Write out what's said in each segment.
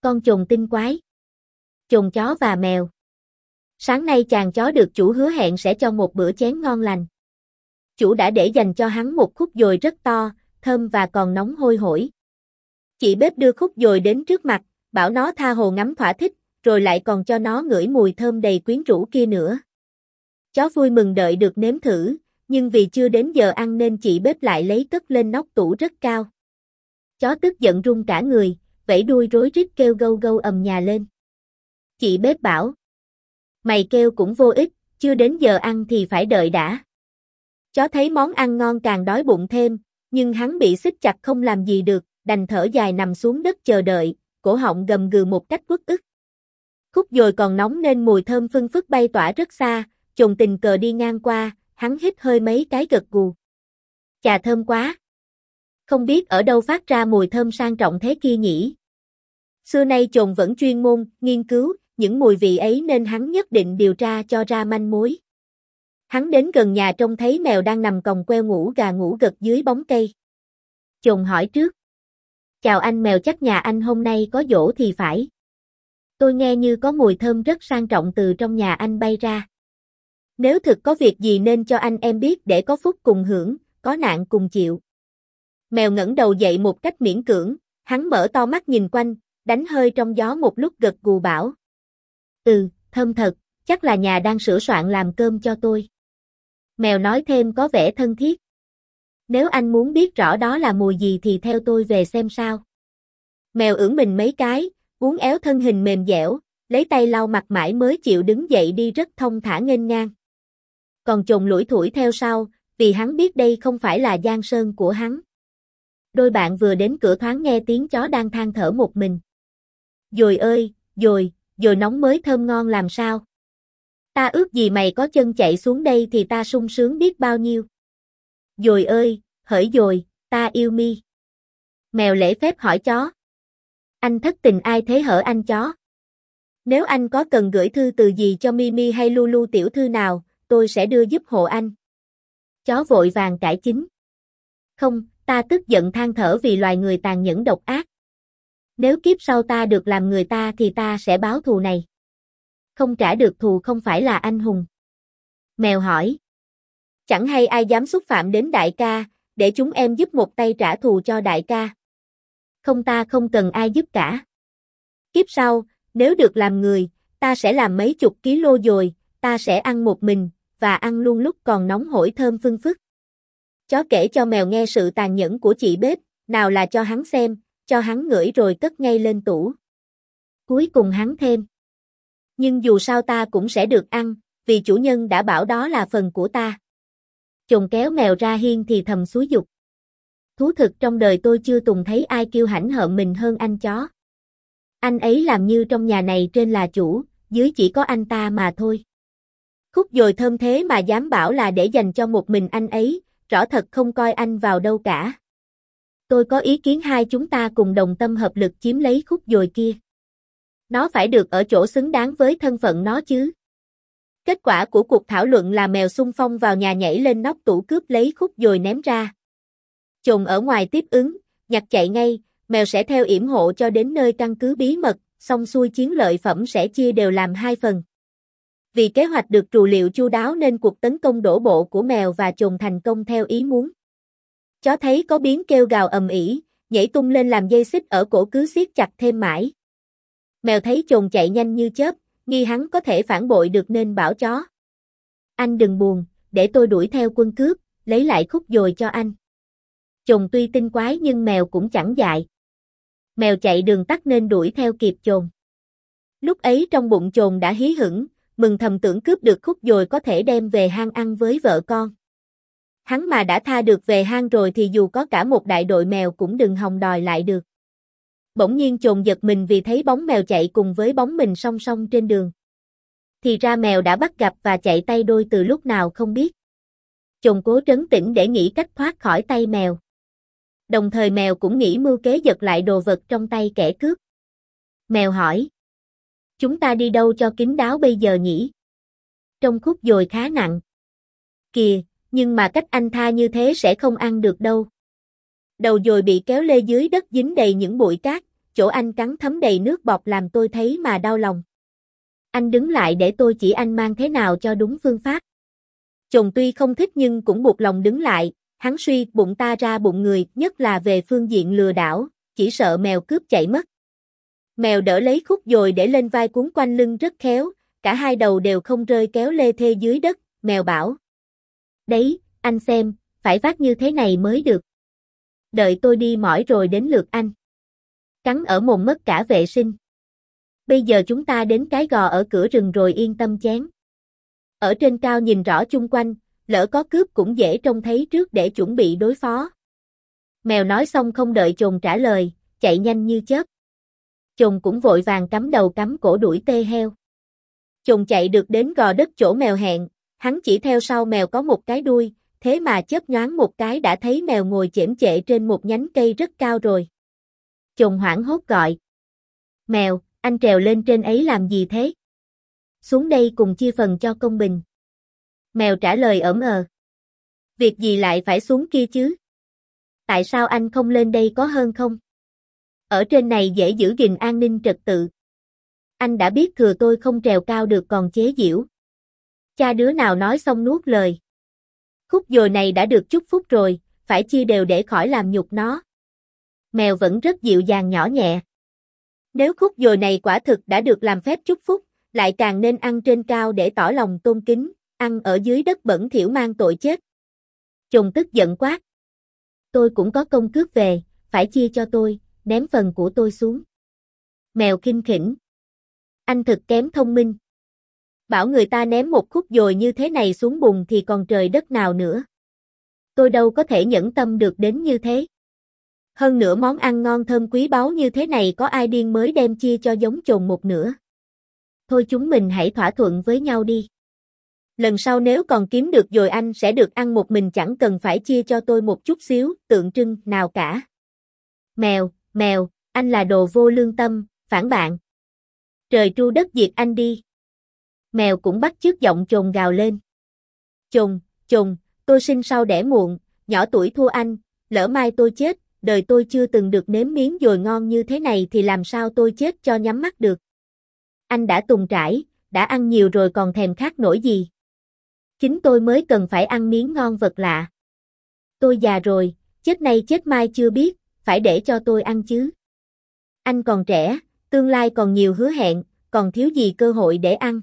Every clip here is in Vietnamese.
Con chồn tinh quái. Chồn chó và mèo. Sáng nay chàng chó được chủ hứa hẹn sẽ cho một bữa chén ngon lành. Chủ đã để dành cho hắn một khúc dồi rất to, thơm và còn nóng hôi hổi. Chị bếp đưa khúc dồi đến trước mặt, bảo nó tha hồ ngắm thỏa thích, rồi lại còn cho nó ngửi mùi thơm đầy quyến rũ kia nữa. Chó vui mừng đợi được nếm thử, nhưng vì chưa đến giờ ăn nên chị bếp lại lấy cất lên nóc tủ rất cao. Chó tức giận run cả người, vẫy đuôi rối rít kêu gâu gâu ầm nhà lên. Chị bếp bảo: mày kêu cũng vô ích, chưa đến giờ ăn thì phải đợi đã. Chó thấy món ăn ngon càng đói bụng thêm, nhưng hắn bị xích chặt không làm gì được, đành thở dài nằm xuống đất chờ đợi, cổ họng gầm gừ một cách uất ức. Khúc dồi còn nóng nên mùi thơm phưng phức bay tỏa rất xa, chồn tình cờ đi ngang qua, hắn hít hơi mấy cái gật gù. Chà, thơm quá. Không biết ở đâu phát ra mùi thơm sang trọng thế kia nhỉ? Xưa nay chồn vẫn chuyên môn, nghiên cứu những mùi vị ấy nên hắn nhất định điều tra cho ra manh mối. Hắn đến gần nhà trông thấy mèo đang nằm còng queo ngủ gà ngủ gật dưới bóng cây. Chồn hỏi trước: chào anh mèo, chắc nhà anh hôm nay có giỗ thì phải. Tôi nghe như có mùi thơm rất sang trọng từ trong nhà anh bay ra. Nếu thực có việc gì nên cho anh em biết để có phúc cùng hưởng, có nạn cùng chịu. Mèo ngẩng đầu dậy một cách miễn cưỡng, hắn mở to mắt nhìn quanh, đánh hơi trong gió một lúc gật gù bảo: thơm thật, chắc là nhà đang sửa soạn làm cơm cho tôi. Mèo nói thêm có vẻ thân thiết: nếu anh muốn biết rõ đó là mùi gì thì theo tôi về xem sao. Mèo ưỡn mình mấy cái, uốn éo thân hình mềm dẻo, lấy tay lau mặt mãi mới chịu đứng dậy đi rất thong thả nghênh ngang. Còn chồn lủi thủi theo sau, vì hắn biết đây không phải là giang sơn của hắn. Đôi bạn vừa đến cửa thoáng nghe tiếng chó đang than thở một mình. Dồi ơi, dồi nóng mới thơm ngon làm sao. Ta ước gì mày có chân chạy xuống đây thì ta sung sướng biết bao nhiêu. Dồi ơi, hỡi dồi, ta yêu mi. Mèo lễ phép hỏi chó: anh thất tình ai thế hở anh chó? Nếu anh có cần gửi thư từ gì cho Mimi hay Lulu tiểu thư nào, tôi sẽ đưa giúp hộ anh. Chó vội vàng cãi chính: không, ta tức giận than thở vì loài người tàn nhẫn độc ác. Nếu kiếp sau ta được làm người ta thì ta sẽ báo thù này. Không trả được thù không phải là anh hùng. Mèo hỏi: chẳng hay ai dám xúc phạm đến đại ca, để chúng em giúp một tay trả thù cho đại ca. Không, ta không cần ai giúp cả. Kiếp sau, nếu được làm người, ta sẽ làm mấy chục kg dồi, ta sẽ ăn một mình, và ăn luôn lúc còn nóng hổi thơm phưng phức. Chó kể cho mèo nghe sự tàn nhẫn của chị bếp, nào là cho hắn xem, cho hắn ngửi rồi cất ngay lên tủ. Cuối cùng hắn thêm: nhưng dù sao ta cũng sẽ được ăn, vì chủ nhân đã bảo đó là phần của ta. Chồn kéo mèo ra hiên thì thầm xúi giục: thú thực trong đời tôi chưa từng thấy ai kiêu hãnh hợm mình hơn anh chó. Anh ấy làm như trong nhà này trên là chủ, dưới chỉ có anh ta mà thôi. Khúc dồi thơm thế mà dám bảo là để dành cho một mình anh ấy, rõ thật không coi anh vào đâu cả. Tôi có ý kiến hai chúng ta cùng đồng tâm hợp lực chiếm lấy khúc dồi kia. Nó phải được ở chỗ xứng đáng với thân phận nó chứ. Kết quả của cuộc thảo luận là mèo xung phong vào nhà nhảy lên nóc tủ cướp lấy khúc dồi ném ra. Chồn ở ngoài tiếp ứng, nhặt chạy ngay, mèo sẽ theo yểm hộ cho đến nơi căn cứ bí mật, xong xuôi chiến lợi phẩm sẽ chia đều làm hai phần. Vì kế hoạch được trù liệu chu đáo nên cuộc tấn công đổ bộ của mèo và chồn thành công theo ý muốn. Chó thấy có biến kêu gào ầm ĩ, nhảy tung lên làm dây xích ở cổ cứ siết chặt thêm mãi. Mèo thấy chồn chạy nhanh như chớp, nghi hắn có thể phản bội được nên bảo chó: anh đừng buồn, để tôi đuổi theo quân cướp, lấy lại khúc dồi cho anh. Chồn tuy tinh quái nhưng mèo cũng chẳng dại. Mèo chạy đường tắt nên đuổi theo kịp chồn. Lúc ấy trong bụng chồn đã hí hửng, mừng thầm tưởng cướp được khúc dồi có thể đem về hang ăn với vợ con. Hắn mà đã tha được về hang rồi thì dù có cả một đại đội mèo cũng đừng hòng đòi lại được. Bỗng nhiên chồn giật mình vì thấy bóng mèo chạy cùng với bóng mình song song trên đường. Thì ra mèo đã bắt gặp và chạy tay đôi từ lúc nào không biết. Chồn cố trấn tĩnh để nghĩ cách thoát khỏi tay mèo. Đồng thời mèo cũng nghĩ mưu kế giật lại đồ vật trong tay kẻ cướp. Mèo hỏi: chúng ta đi đâu cho kín đáo bây giờ nhỉ? Trong khúc dồi khá nặng. Kìa, nhưng mà cách anh tha như thế sẽ không ăn được đâu. Đầu dồi bị kéo lê dưới đất dính đầy những bụi cát, chỗ anh cắn thấm đầy nước bọt làm tôi thấy mà đau lòng. Anh đứng lại để tôi chỉ anh mang thế nào cho đúng phương pháp. Chồng tuy không thích nhưng cũng buộc lòng đứng lại, hắn suy bụng ta ra bụng người, nhất là về phương diện lừa đảo, chỉ sợ mèo cướp chạy mất. Mèo đỡ lấy khúc dồi để lên vai cuốn quanh lưng rất khéo, cả hai đầu đều không rơi kéo lê thê dưới đất, mèo bảo. Đấy, anh xem, phải vác như thế này mới được. Đợi tôi đi mỏi rồi đến lượt anh. Cắn ở mồm mất cả vệ sinh. Bây giờ chúng ta đến cái gò ở cửa rừng rồi yên tâm chén. Ở trên cao nhìn rõ chung quanh, lỡ có cướp cũng dễ trông thấy trước để chuẩn bị đối phó. Mèo nói xong không đợi chồn trả lời, chạy nhanh như chớp. Chồn cũng vội vàng cắm đầu cắm cổ đuổi tê heo. Chồn chạy được đến gò đất chỗ mèo hẹn, hắn chỉ theo sau mèo có một cái đuôi, thế mà chớp nhoáng một cái đã thấy mèo ngồi chễm chệ trên một nhánh cây rất cao rồi. Chồn hoảng hốt gọi. Mèo, anh trèo lên trên ấy làm gì thế? Xuống đây cùng chia phần cho công bình. Mèo trả lời ỡm ờ. Việc gì lại phải xuống kia chứ? Tại sao anh không lên đây có hơn không? Ở trên này dễ giữ gìn an ninh trật tự. Anh đã biết thừa tôi không trèo cao được còn chế giễu. Cha đứa nào nói xong nuốt lời. Khúc dồi này đã được chúc phúc rồi, phải chia đều để khỏi làm nhục nó. Mèo vẫn rất dịu dàng nhỏ nhẹ. Nếu khúc dồi này quả thực đã được làm phép chúc phúc, lại càng nên ăn trên cao để tỏ lòng tôn kính, ăn ở dưới đất bẩn thỉu mang tội chết. Chồn tức giận quát. Tôi cũng có công cướp về, phải chia cho tôi, ném phần của tôi xuống. Mèo khinh khỉnh. Anh thực kém thông minh. Bảo người ta ném một khúc dồi như thế này xuống bùn thì còn trời đất nào nữa. Tôi đâu có thể nhẫn tâm được đến như thế. Hơn nữa món ăn ngon thơm quý báu như thế này có ai điên mới đem chia cho giống chồn một nửa. Thôi chúng mình hãy thỏa thuận với nhau đi. Lần sau nếu còn kiếm được rồi anh sẽ được ăn một mình chẳng cần phải chia cho tôi một chút xíu, tượng trưng nào cả. Mèo, anh là đồ vô lương tâm, phản bạn. Trời tru đất diệt anh đi. Mèo cũng bắt chước giọng chồn gào lên. Chồn, tôi sinh sau đẻ muộn, nhỏ tuổi thua anh, lỡ mai tôi chết, đời tôi chưa từng được nếm miếng dồi ngon như thế này thì làm sao tôi chết cho nhắm mắt được. Anh đã tùng trải, đã ăn nhiều rồi còn thèm khát nổi gì. Chính tôi mới cần phải ăn miếng ngon vật lạ. Tôi già rồi, chết nay chết mai chưa biết, phải để cho tôi ăn chứ. Anh còn trẻ, tương lai còn nhiều hứa hẹn, còn thiếu gì cơ hội để ăn.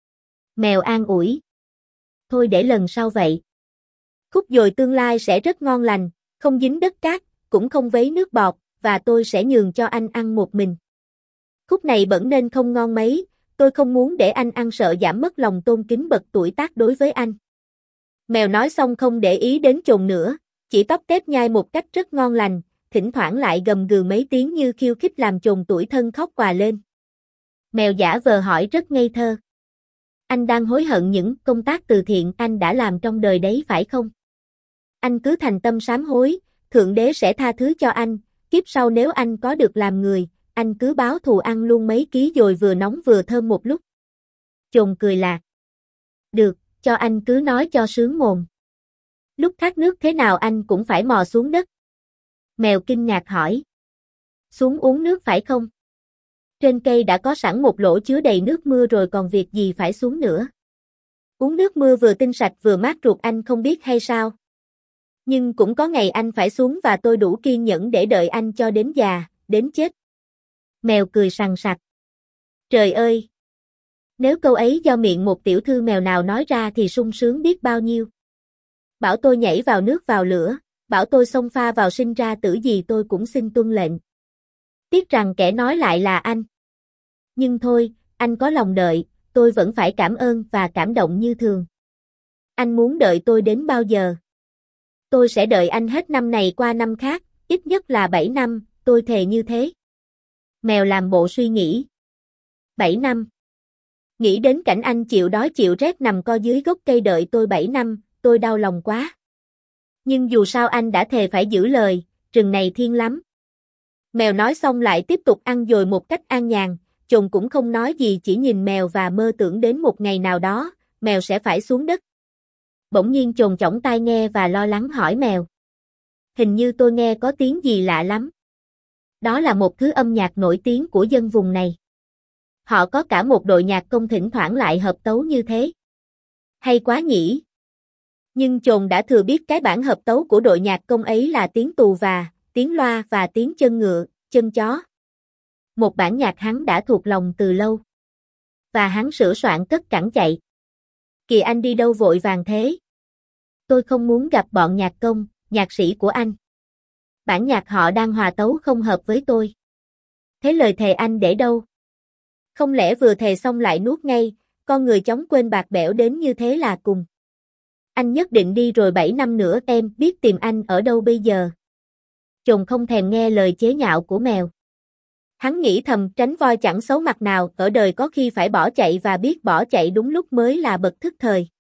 Mèo an ủi. Thôi để lần sau vậy. Khúc dồi tương lai sẽ rất ngon lành, không dính đất cát, cũng không vấy nước bọt, và tôi sẽ nhường cho anh ăn một mình. Khúc này bẩn nên không ngon mấy, tôi không muốn để anh ăn sợ giảm mất lòng tôn kính bậc tuổi tác đối với anh. Mèo nói xong không để ý đến chồn nữa, chỉ tóc tép nhai một cách rất ngon lành, thỉnh thoảng lại gầm gừ mấy tiếng như khiêu khích làm chồn tủi thân khóc òa lên. Mèo giả vờ hỏi rất ngây thơ. Anh đang hối hận những công tác từ thiện anh đã làm trong đời đấy phải không? Anh cứ thành tâm sám hối, Thượng Đế sẽ tha thứ cho anh, kiếp sau nếu anh có được làm người, anh cứ báo thù ăn luôn mấy ký dồi vừa nóng vừa thơm một lúc. Chồn cười lạc. Được, cho anh cứ nói cho sướng mồm. Lúc khát nước thế nào anh cũng phải mò xuống đất. Mèo kinh ngạc hỏi. Xuống uống nước phải không? Trên cây đã có sẵn một lỗ chứa đầy nước mưa rồi còn việc gì phải xuống nữa. Uống nước mưa vừa tinh sạch vừa mát ruột anh không biết hay sao? Nhưng cũng có ngày anh phải xuống và tôi đủ kiên nhẫn để đợi anh cho đến già, đến chết. Mèo cười sằng sặc. Trời ơi! Nếu câu ấy do miệng một tiểu thư mèo nào nói ra thì sung sướng biết bao nhiêu. Bảo tôi nhảy vào nước vào lửa, bảo tôi xông pha vào sinh ra tử gì tôi cũng xin tuân lệnh. Tiếc rằng kẻ nói lại là anh. Nhưng thôi, anh có lòng đợi, tôi vẫn phải cảm ơn và cảm động như thường. Anh muốn đợi tôi đến bao giờ? Tôi sẽ đợi anh hết năm này qua năm khác, ít nhất là 7 năm, tôi thề như thế. Mèo làm bộ suy nghĩ. 7 năm. Nghĩ đến cảnh anh chịu đói chịu rét nằm co dưới gốc cây đợi tôi 7 năm, tôi đau lòng quá. Nhưng dù sao anh đã thề phải giữ lời, rừng này thiên lắm. Mèo nói xong lại tiếp tục ăn dồi một cách an nhàn, chồn cũng không nói gì chỉ nhìn mèo và mơ tưởng đến một ngày nào đó, mèo sẽ phải xuống đất. Bỗng nhiên chồn chổng tai nghe và lo lắng hỏi mèo. Hình như tôi nghe có tiếng gì lạ lắm. Đó là một thứ âm nhạc nổi tiếng của dân vùng này. Họ có cả một đội nhạc công thỉnh thoảng lại hợp tấu như thế. Hay quá nhỉ. Nhưng chồn đã thừa biết cái bản hợp tấu của đội nhạc công ấy là tiếng tù và, tiếng loa và tiếng chân ngựa, chân chó. Một bản nhạc hắn đã thuộc lòng từ lâu. Và hắn sửa soạn cất cẳng chạy. Kìa anh đi đâu vội vàng thế? Tôi không muốn gặp bọn nhạc công, nhạc sĩ của anh. Bản nhạc họ đang hòa tấu không hợp với tôi. Thế lời thề anh để đâu? Không lẽ vừa thề xong lại nuốt ngay, con người chóng quên bạc bẽo đến như thế là cùng. Anh nhất định đi rồi 7 năm nữa em biết tìm anh ở đâu bây giờ. Chồn không thèm nghe lời chế nhạo của mèo. Hắn nghĩ thầm tránh voi chẳng xấu mặt nào ở đời có khi phải bỏ chạy và biết bỏ chạy đúng lúc mới là bậc thức thời.